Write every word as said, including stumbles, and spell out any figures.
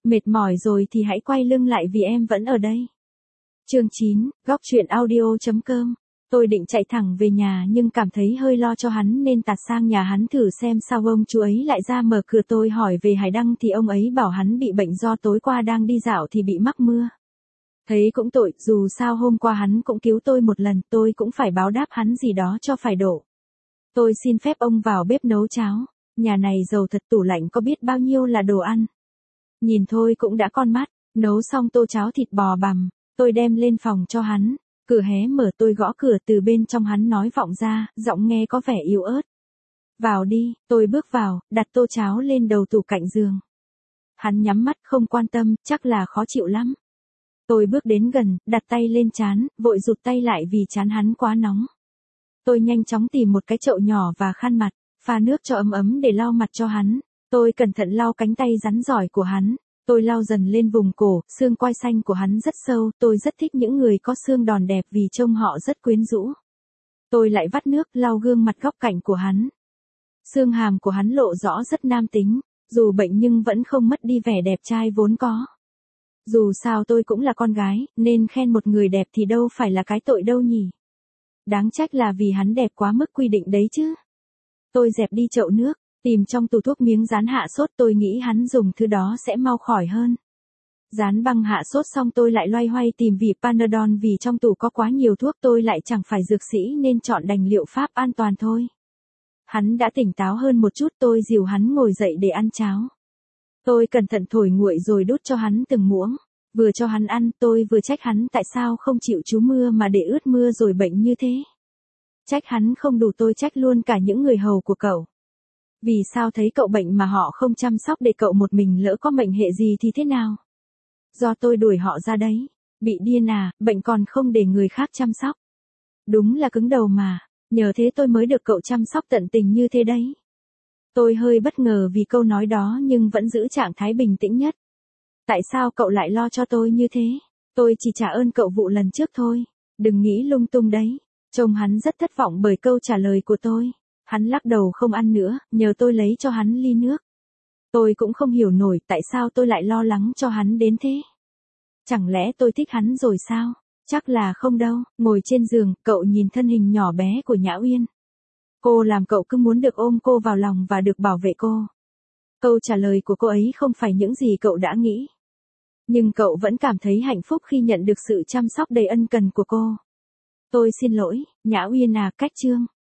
Mệt mỏi rồi thì hãy quay lưng lại vì em vẫn ở đây. Chương chín, góc truyện audio chấm com. Tôi định chạy thẳng về nhà nhưng cảm thấy hơi lo cho hắn nên tạt sang nhà hắn thử xem sao ông chú ấy lại ra mở cửa. Tôi hỏi về Hải Đăng thì ông ấy bảo hắn bị bệnh do tối qua đang đi dạo thì bị mắc mưa. Thấy cũng tội, dù sao hôm qua hắn cũng cứu tôi một lần, tôi cũng phải báo đáp hắn gì đó cho phải độ. Tôi xin phép ông vào bếp nấu cháo, nhà này giàu thật, tủ lạnh có biết bao nhiêu là đồ ăn. Nhìn thôi cũng đã con mắt, nấu xong tô cháo thịt bò bằm, tôi đem lên phòng cho hắn. Cửa hé mở, tôi gõ cửa, từ bên trong hắn nói vọng ra, giọng nghe có vẻ yếu ớt. Vào đi. Tôi bước vào, đặt tô cháo lên đầu tủ cạnh giường. Hắn nhắm mắt không quan tâm, chắc là khó chịu lắm. Tôi bước đến gần, đặt tay lên trán, vội rụt tay lại vì trán hắn quá nóng. Tôi nhanh chóng tìm một cái chậu nhỏ và khăn mặt, pha nước cho ấm ấm để lau mặt cho hắn. Tôi cẩn thận lau cánh tay rắn giỏi của hắn. Tôi lau dần lên vùng cổ, xương quai xanh của hắn rất sâu, tôi rất thích những người có xương đòn đẹp vì trông họ rất quyến rũ. Tôi lại vắt nước lau gương mặt góc cạnh của hắn. Xương hàm của hắn lộ rõ rất nam tính, dù bệnh nhưng vẫn không mất đi vẻ đẹp trai vốn có. Dù sao tôi cũng là con gái, nên khen một người đẹp thì đâu phải là cái tội đâu nhỉ. Đáng trách là vì hắn đẹp quá mức quy định đấy chứ. Tôi dẹp đi chậu nước, tìm trong tủ thuốc miếng dán hạ sốt, tôi nghĩ hắn dùng thứ đó sẽ mau khỏi hơn. Dán băng hạ sốt xong tôi lại loay hoay tìm vị Panadol vì trong tủ có quá nhiều thuốc, tôi lại chẳng phải dược sĩ nên chọn đành liệu pháp an toàn thôi. Hắn đã tỉnh táo hơn một chút, tôi dìu hắn ngồi dậy để ăn cháo. Tôi cẩn thận thổi nguội rồi đút cho hắn từng muỗng. Vừa cho hắn ăn, tôi vừa trách hắn tại sao không chịu trú mưa mà để ướt mưa rồi bệnh như thế. Trách hắn không đủ, tôi trách luôn cả những người hầu của cậu. Vì sao thấy cậu bệnh mà họ không chăm sóc để cậu một mình, lỡ có mệnh hệ gì thì thế nào? Do tôi đuổi họ ra đấy. Bị điên à, bệnh còn không để người khác chăm sóc. Đúng là cứng đầu mà, nhờ thế tôi mới được cậu chăm sóc tận tình như thế đấy. Tôi hơi bất ngờ vì câu nói đó nhưng vẫn giữ trạng thái bình tĩnh nhất. Tại sao cậu lại lo cho tôi như thế? Tôi chỉ trả ơn cậu vụ lần trước thôi. Đừng nghĩ lung tung đấy. Trông hắn rất thất vọng bởi câu trả lời của tôi. Hắn lắc đầu không ăn nữa, nhờ tôi lấy cho hắn ly nước. Tôi cũng không hiểu nổi tại sao tôi lại lo lắng cho hắn đến thế. Chẳng lẽ tôi thích hắn rồi sao? Chắc là không đâu. Ngồi trên giường, cậu nhìn thân hình nhỏ bé của Nhã Uyên. Cô làm cậu cứ muốn được ôm cô vào lòng và được bảo vệ cô. Câu trả lời của cô ấy không phải những gì cậu đã nghĩ. Nhưng cậu vẫn cảm thấy hạnh phúc khi nhận được sự chăm sóc đầy ân cần của cô. Tôi xin lỗi, Nhã Uyên à, cách chương.